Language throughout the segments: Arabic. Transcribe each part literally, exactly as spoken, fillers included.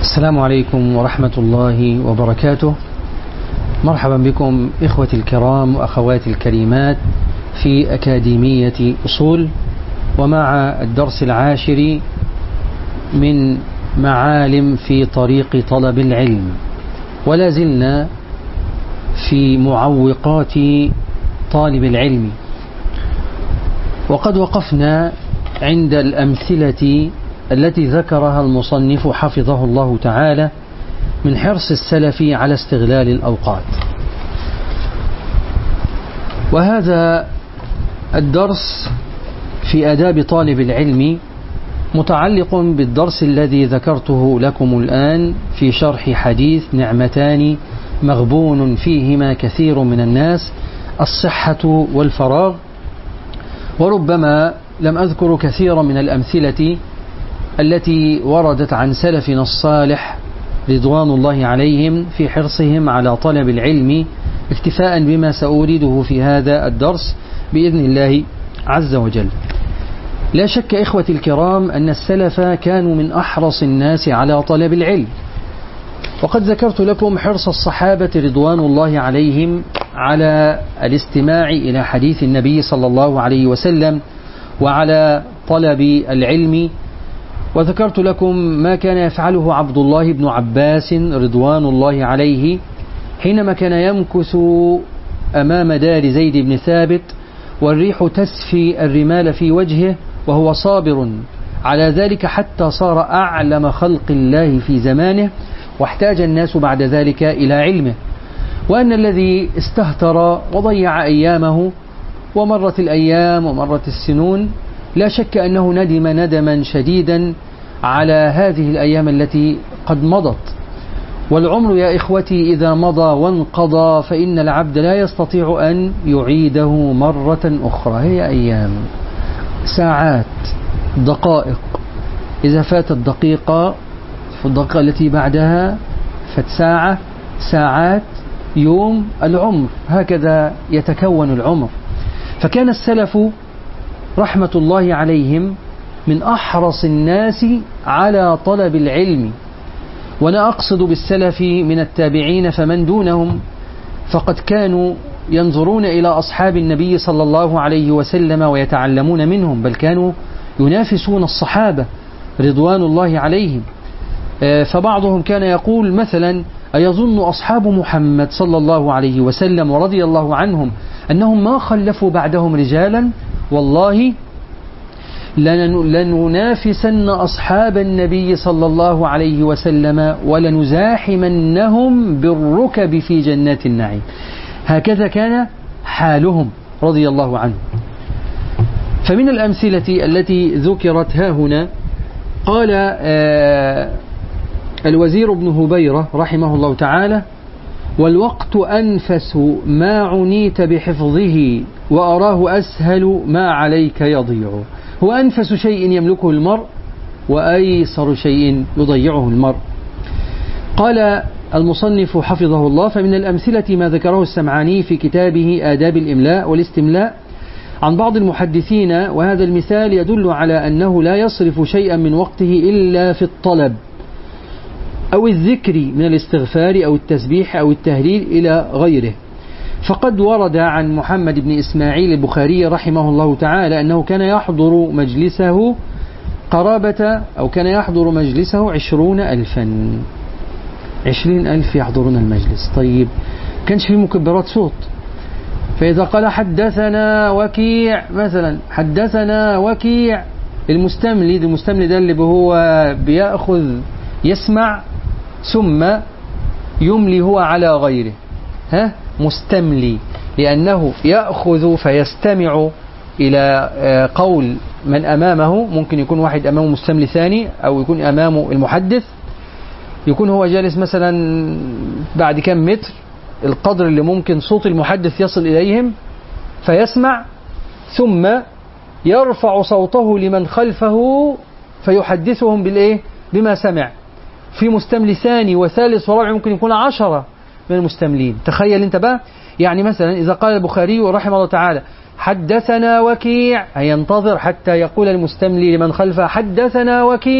السلام عليكم ورحمة الله وبركاته. مرحبا بكم إخوتي الكرام وأخواتي الكريمات في أكاديمية أصول، ومع الدرس العاشر من معالم في طريق طلب العلم، ولا زلنا في معوقات طالب العلم، وقد وقفنا عند الأمثلة التي ذكرها المصنف حفظه الله تعالى من حرص السلف على استغلال الأوقات. وهذا الدرس في آداب طالب العلم متعلق بالدرس الذي ذكرته لكم الآن في شرح حديث نعمتان مغبون فيهما كثير من الناس: الصحة والفراغ. وربما لم أذكر كثيرا من الأمثلة التي وردت عن سلفنا الصالح رضوان الله عليهم في حرصهم على طلب العلم، اكتفاء بما سأورده في هذا الدرس بإذن الله عز وجل. لا شك إخوتي الكرام أن السلف كانوا من أحرص الناس على طلب العلم، وقد ذكرت لكم حرص الصحابة رضوان الله عليهم على الاستماع إلى حديث النبي صلى الله عليه وسلم وعلى طلب العلم، وذكرت لكم ما كان يفعله عبد الله بن عباس رضوان الله عليه حينما كان يمكث أمام دار زيد بن ثابت والريح تسفي الرمال في وجهه وهو صابر على ذلك حتى صار أعلم خلق الله في زمانه، واحتاج الناس بعد ذلك إلى علمه، وأن الذي استهتر وضيع أيامه ومرت الأيام ومرت السنون لا شك أنه ندم ندما شديدا على هذه الأيام التي قد مضت. والعمر يا إخوتي إذا مضى وانقضى فإن العبد لا يستطيع أن يعيده مرة أخرى. هي أيام، ساعات، دقائق، إذا فاتت دقيقة فالدقيقة التي بعدها فات ساعة، ساعات، يوم، العمر، هكذا يتكون العمر. فكان السلف رحمة الله عليهم من أحرص الناس على طلب العلم، وأنا أقصد بالسلف من التابعين فمن دونهم، فقد كانوا ينظرون إلى أصحاب النبي صلى الله عليه وسلم ويتعلمون منهم، بل كانوا ينافسون الصحابة رضوان الله عليهم. فبعضهم كان يقول مثلا: أيظن أصحاب محمد صلى الله عليه وسلم ورضي الله عنهم أنهم ما خلفوا بعدهم رجالا؟ والله لننافسن أصحاب النبي صلى الله عليه وسلم ولنزاحمنهم بالركب في جنات النعيم. هكذا كان حالهم رضي الله عنهم. فمن الأمثلة التي ذكرت ها هنا قال آه الوزير بن هبيرة رحمه الله تعالى: والوقت أنفس ما عنيت بحفظه وأراه أسهل ما عليك يضيع. هو أنفس شيء يملكه المرء وأيسر شيء يضيعه المرء. قال المصنف حفظه الله: فمن الأمثلة ما ذكره السمعاني في كتابه آداب الإملاء والاستملاء عن بعض المحدثين، وهذا المثال يدل على أنه لا يصرف شيئا من وقته إلا في الطلب أو الذكر من الاستغفار أو التسبيح أو التهليل إلى غيره. فقد ورد عن محمد بن إسماعيل البخاري رحمه الله تعالى أنه كان يحضر مجلسه قرابة أو كان يحضر مجلسه عشرون ألفا عشرين ألف يحضرون المجلس. طيب، كانش فيه مكبرات صوت، فإذا قال حدثنا وكيع مثلا، حدثنا وكيع، المستملي المستملي ده اللي هو بيأخذ يسمع ثم يملي هو على غيره، ها مستملي، لأنه يأخذ فيستمع إلى قول من أمامه. ممكن يكون واحد أمامه مستملي ثاني، أو يكون أمامه المحدث، يكون هو جالس مثلا بعد كم متر، القدر اللي ممكن صوت المحدث يصل إليهم، فيسمع ثم يرفع صوته لمن خلفه فيحدثهم بالإيه؟ بما سمع. في مستملي ثاني وثالث ورابع ممكن يكون عشرة من المستملين. تخيل انت بقى، يعني مثلا إذا قال البخاري رحمه الله تعالى حدثنا وكيع، هينتظر حتى يقول المستملي لمن خلفه حدثنا وكيع،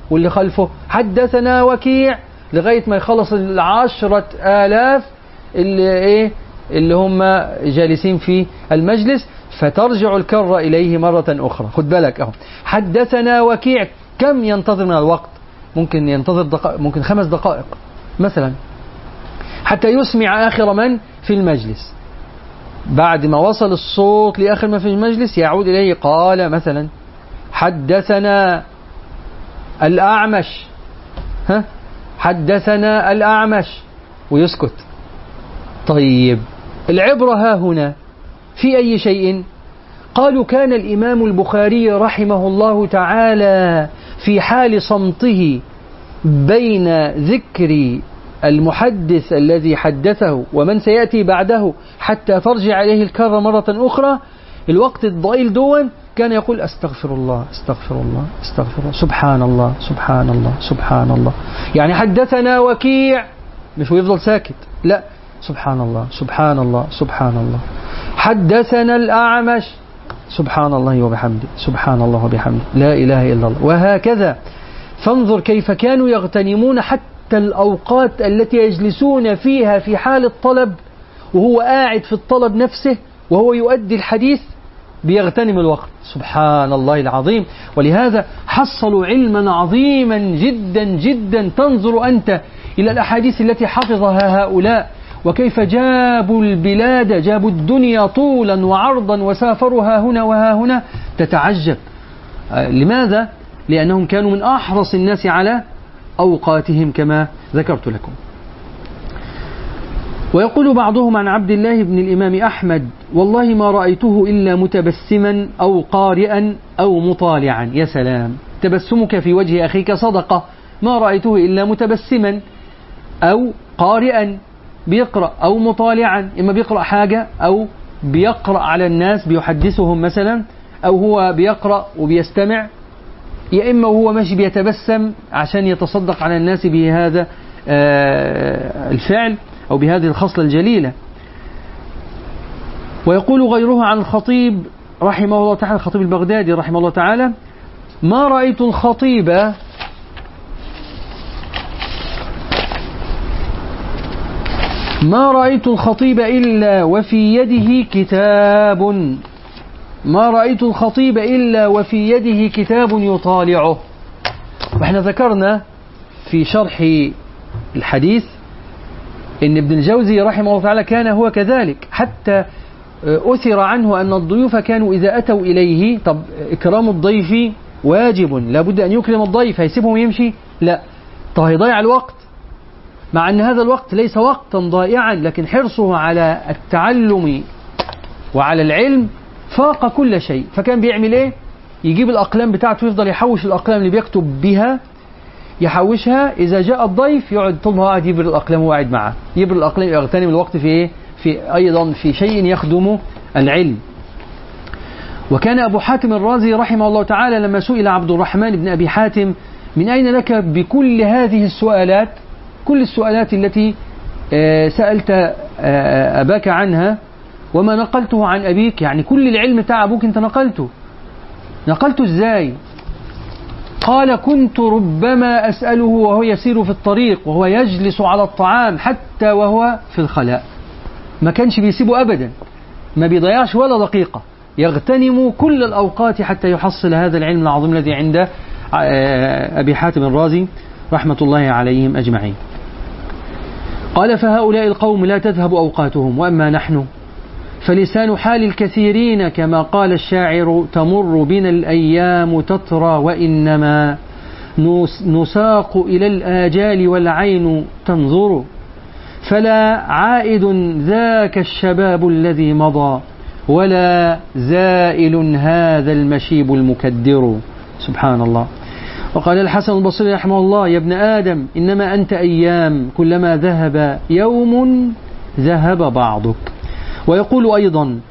واللي خلفه حدثنا وكيع لغاية ما يخلص العشرة آلاف اللي, إيه اللي هم جالسين في المجلس، فترجع الكرة إليه مرة أخرى. خد بالك أهو، حدثنا وكيع، كم ينتظر من الوقت؟ ممكن ينتظر دقائق، ممكن خمس دقائق مثلا، حتى يسمع آخر من في المجلس. بعد ما وصل الصوت لآخر من في المجلس يعود إليه، قال مثلا حدثنا الأعمش، ها حدثنا الأعمش، ويسكت. طيب العبرة ها هنا في أي شيء؟ قالوا كان الإمام البخاري رحمه الله تعالى في حال صمته بين ذكر المحدث الذي حدثه ومن سيأتي بعده حتى ترجع إليه الكرة مرة أخرى، الوقت الضئيل دون كان يقول أستغفر الله أستغفر الله أستغفر الله، سبحان الله سبحان الله سبحان الله. يعني حدثنا وكيع، مش ويفضل ساكت، لا، سبحان الله سبحان الله سبحان الله. حدثنا الأعمش، سبحان الله وبحمده سبحان الله وبحمده لا إله إلا الله، وهكذا. فانظر كيف كانوا يغتنمون حتى الأوقات التي يجلسون فيها في حال الطلب، وهو قاعد في الطلب نفسه وهو يؤدي الحديث بيغتنم الوقت. سبحان الله العظيم. ولهذا حصلوا علما عظيما جدا جدا. تنظر أنت إلى الأحاديث التي حفظها هؤلاء، وكيف جابوا البلاد، جابوا الدنيا طولا وعرضا وسافرها هنا وها هنا، تتعجب. لماذا؟ لأنهم كانوا من أحرص الناس على أوقاتهم كما ذكرت لكم. ويقول بعضهم عن عبد الله بن الإمام أحمد: والله ما رأيته إلا متبسما أو قارئا أو مطالعا. يا سلام، تبسمك في وجه أخيك صدقة. ما رأيته إلا متبسما أو قارئا، بيقرأ، أو مطالعا، إما بيقرأ حاجة أو بيقرأ على الناس بيحدثهم مثلا، أو هو بيقرأ وبيستمع، يا إما هو ماشي بيتبسم عشان يتصدق على الناس بهذا الفعل أو بهذه الخصلة الجليلة. ويقول غيره عن الخطيب رحمه الله تعالى، الخطيب البغدادي رحمه الله تعالى: ما رأيت الخطيب ما رأيت الخطيب إلا وفي يده كتاب ما رأيت الخطيب إلا وفي يده كتاب يطالعه. وإحنا ذكرنا في شرح الحديث إن ابن الجوزي رحمه الله تعالى كان هو كذلك، حتى أثر عنه أن الضيوف كانوا إذا أتوا إليه، طب إكرام الضيف واجب، لابد أن يكرم الضيف، هيسيبهم يمشي؟ لا، طب هيضيع الوقت، مع أن هذا الوقت ليس وقتا ضائعا، لكن حرصه على التعلم وعلى العلم فاق كل شيء. فكان بيعمل إيه؟ يجيب الأقلام بتاعته، يفضل يحوش الأقلام اللي بيكتب بها، يحوشها، إذا جاء الضيف يقعد طول ما قاعد يبر الأقلام وقاعد معه، يبر الأقلام، يغتنم الوقت في إيه؟ في أيضا في شيء يخدم العلم. وكان أبو حاتم الرازي رحمه الله تعالى لما سئل عبد الرحمن بن أبي حاتم: من أين لك بكل هذه السؤالات، كل السؤالات التي سألت أباك عنها وما نقلته عن أبيك، يعني كل العلم بتاع أبوك أنت نقلته، نقلته إزاي؟ قال: كنت ربما أسأله وهو يسير في الطريق وهو يجلس على الطعام حتى وهو في الخلاء، ما كانش بيسيبه أبدا، ما بيضيعش ولا دقيقة، يغتنم كل الأوقات حتى يحصل هذا العلم العظيم الذي عند أبي حاتم الرازي رحمة الله عليهم أجمعين. قال: فهؤلاء القوم لا تذهب أوقاتهم، وأما نحن فلسان حال الكثيرين كما قال الشاعر: تمر بنا الأيام تترى وإنما نساق إلى الآجال والعين تنظر، فلا عائد ذاك الشباب الذي مضى ولا زائل هذا المشيب المكدر. سبحان الله. وقال الحسن البصري رحمه الله: يا ابن آدم إنما أنت أيام، كلما ذهب يوم ذهب بعضك. ويقول أيضا: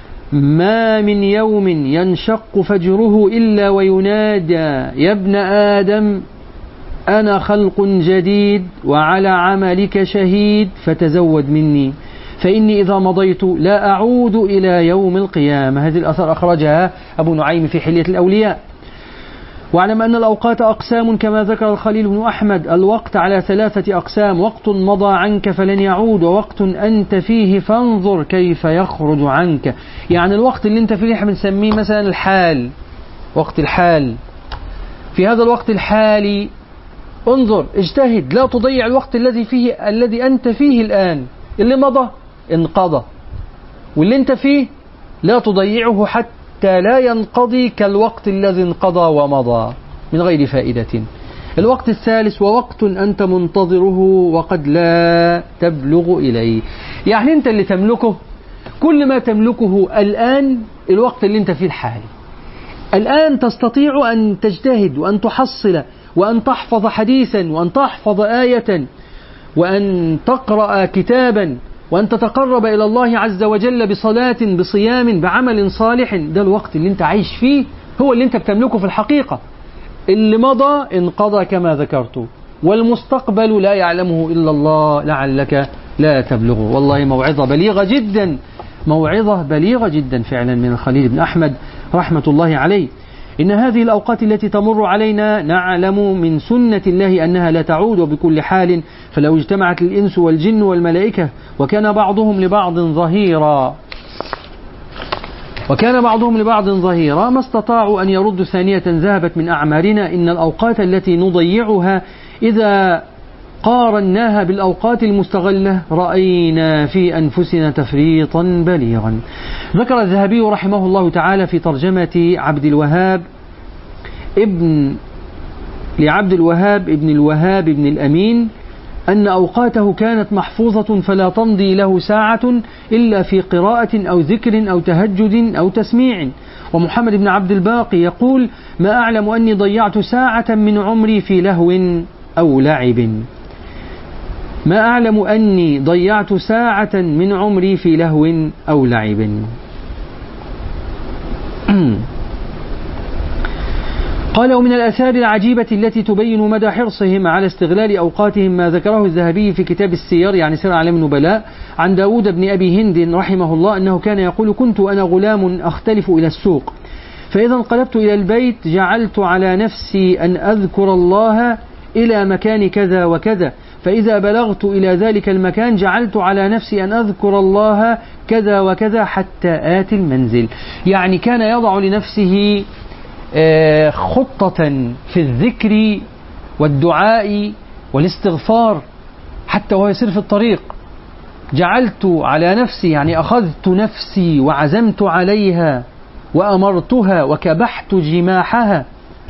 ما من يوم ينشق فجره إلا وينادى يا ابن آدم أنا خلق جديد وعلى عملك شهيد فتزود مني فإني إذا مضيت لا أعود إلى يوم القيامة. هذه الأثر أخرجها أبو نعيم في حلية الأولياء. واعلم أن الأوقات أقسام كما ذكر الخليل بن أحمد. الوقت على ثلاثة أقسام: وقت مضى عنك فلن يعود، ووقت أنت فيه فانظر كيف يخرج عنك. يعني الوقت اللي أنت فيه احنا بنسميه مثلا الحال، وقت الحال. في هذا الوقت الحالي انظر، اجتهد، لا تضيع الوقت الذي فيه الذي أنت فيه الآن. اللي مضى انقضى، واللي أنت فيه لا تضيعه حتى لا ينقضي كالوقت الذي انقضى ومضى من غير فائدة. الوقت الثالث: ووقت أنت منتظره وقد لا تبلغ إليه. يعني أنت اللي تملكه، كل ما تملكه الآن الوقت اللي أنت فيه الحالي. الآن تستطيع أن تجتهد وأن تحصل وأن تحفظ حديثا وأن تحفظ آية وأن تقرأ كتابا وأن تتقرب إلى الله عز وجل بصلاة بصيام بعمل صالح. ده الوقت اللي أنت عايش فيه، هو اللي أنت بتملكه في الحقيقة. اللي مضى انقضى كما ذكرت، والمستقبل لا يعلمه إلا الله لعلك لا تبلغه. والله موعظة بليغة جدا، موعظة بليغة جدا فعلا من الخليل بن أحمد رحمة الله عليه. إن هذه الأوقات التي تمر علينا نعلم من سنة الله أنها لا تعود بكل حال، فلو اجتمعت الإنس والجن والملائكة وكان بعضهم لبعض ظهيرا وكان بعضهم لبعض ظهيرا ما استطاعوا أن يردوا ثانية ذهبت من أعمارنا. إن الأوقات التي نضيعها إذا قارناها بالأوقات المستغلة رأينا في أنفسنا تفريطا بليغا. ذكر الذهبي رحمه الله تعالى في ترجمة عبد الوهاب ابن لعبد الوهاب ابن الوهاب ابن الأمين أن أوقاته كانت محفوظة فلا تمضي له ساعة إلا في قراءة أو ذكر أو تهجد أو تسميع. ومحمد بن عبد الباقي يقول: ما أعلم أني ضيعت ساعة من عمري في لهو أو لعب. ما أعلم أني ضيعت ساعة من عمري في لهو أو لعب. قال: ومن الآثار العجيبة التي تبين مدى حرصهم على استغلال أوقاتهم ما ذكره الذهبي في كتاب السير يعني سير أعلام النبلاء عن داود بن أبي هند رحمه الله أنه كان يقول: كنت أنا غلام أختلف إلى السوق، فإذا انقلبت إلى البيت جعلت على نفسي أن أذكر الله إلى مكان كذا وكذا، فإذا بلغت إلى ذلك المكان جعلت على نفسي أن أذكر الله كذا وكذا حتى آتي المنزل. يعني كان يضع لنفسه خطة في الذكر والدعاء والاستغفار حتى وهو يسير في الطريق. جعلت على نفسي يعني أخذت نفسي وعزمت عليها وأمرتها وكبحت جماحها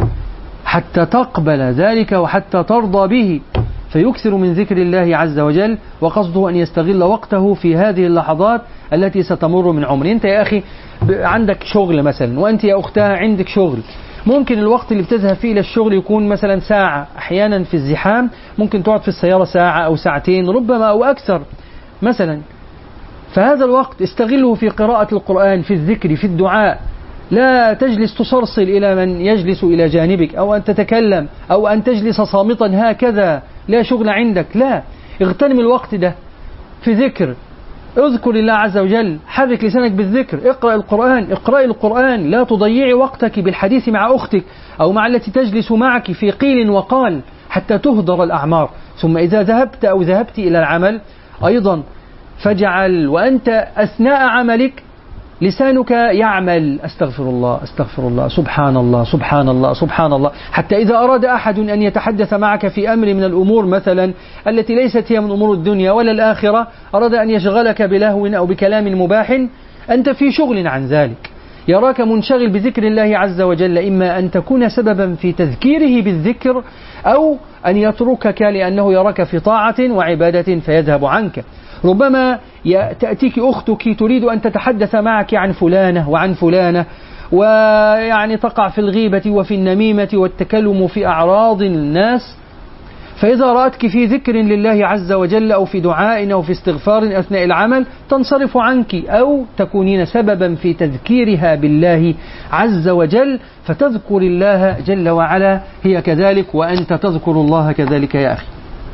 حتى تقبل ذلك وحتى ترضى به، فيكثر من ذكر الله عز وجل، وقصده أن يستغل وقته في هذه اللحظات التي ستمر من عمره. أنت يا أخي عندك شغل مثلا، وأنت يا أختها عندك شغل، ممكن الوقت اللي بتذهب فيه إلى الشغل يكون مثلا ساعة، أحيانا في الزحام ممكن تقعد في السيارة ساعة أو ساعتين ربما أو أكثر مثلا. فهذا الوقت استغله في قراءة القرآن، في الذكر، في الدعاء. لا تجلس تصرصل إلى من يجلس إلى جانبك، أو أن تتكلم، أو أن تجلس صامتا هكذا لا شغل عندك. لا، اغتنم الوقت ده في ذكر، اذكر الله عز وجل، حرك لسانك بالذكر، اقرأ القرآن، اقرأي القرآن. لا تضيعي وقتك بالحديث مع أختك أو مع التي تجلس معك في قيل وقال حتى تهدر الأعمار. ثم إذا ذهبت أو ذهبت إلى العمل أيضا فاجعل وأنت أثناء عملك لسانك يعمل استغفر الله استغفر الله سبحان الله سبحان الله سبحان الله، حتى إذا أراد أحد أن يتحدث معك في أمر من الأمور مثلا التي ليست هي من أمور الدنيا ولا الآخرة، أراد أن يشغلك بلهو أو بكلام مباح، أنت في شغل عن ذلك، يراك منشغل بذكر الله عز وجل، إما أن تكون سببا في تذكيره بالذكر أو أن يتركك لأنه يراك في طاعة وعبادة فيذهب عنك. ربما تأتيك أختك تريد أن تتحدث معك عن فلانة وعن فلانة، ويعني تقع في الغيبة وفي النميمة والتكلم في أعراض الناس، فإذا رأتك في ذكر لله عز وجل أو في دعاء أو في استغفار أثناء العمل تنصرف عنك، أو تكونين سببا في تذكيرها بالله عز وجل فتذكر الله جل وعلا هي كذلك، وأنت تذكر الله كذلك يا أخي.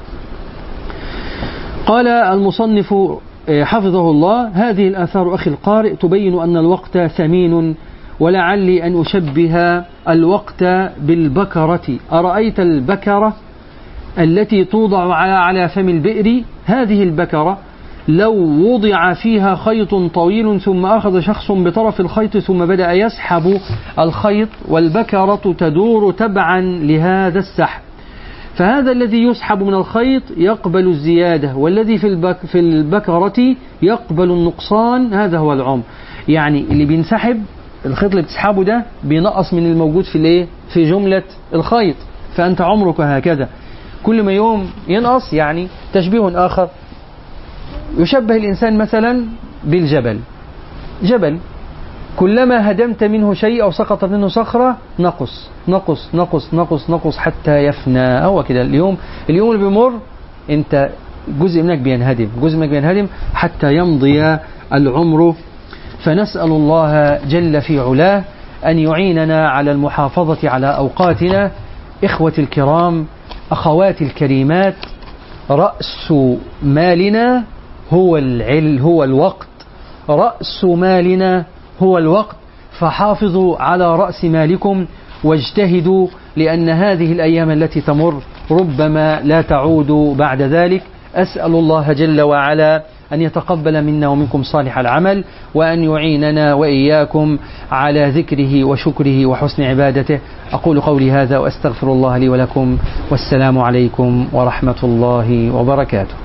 قال المصنف حفظه الله: هذه الآثار أخي القارئ تبين أن الوقت ثمين ولعلي أن أشبه الوقت بالبكرة. أرأيت البكرة التي توضع على فم البئر؟ هذه البكرة لو وضع فيها خيط طويل ثم أخذ شخص بطرف الخيط ثم بدأ يسحب الخيط والبكرة تدور تبعا لهذا السحب، فهذا الذي يسحب من الخيط يقبل الزيادة، والذي في البك في البكرة يقبل النقصان. هذا هو العمر، يعني اللي بينسحب الخيط اللي بتسحبه ده بينقص من الموجود في الايه في جملة الخيط. فأنت عمرك هكذا كل ما يوم ينقص. يعني تشبيه آخر يشبه الإنسان مثلا بالجبل، جبل كلما هدمت منه شيء أو سقط منه صخرة نقص نقص نقص نقص نقص حتى يفنى. هو كده اليوم اليوم اللي بيمر أنت جزء منك بينهدم جزء منك بينهدم حتى يمضي العمر. فنسأل الله جل في علاه أن يعيننا على المحافظة على أوقاتنا. إخوتي الكرام، أخواتي الكريمات، رأس مالنا هو العلم هو الوقت، رأس مالنا هو الوقت، فحافظوا على رأس مالكم واجتهدوا، لأن هذه الأيام التي تمر ربما لا تعود بعد ذلك. أسأل الله جل وعلا أن يتقبل منا ومنكم صالح العمل، وأن يعيننا وإياكم على ذكره وشكره وحسن عبادته. أقول قولي هذا وأستغفر الله لي ولكم، والسلام عليكم ورحمة الله وبركاته.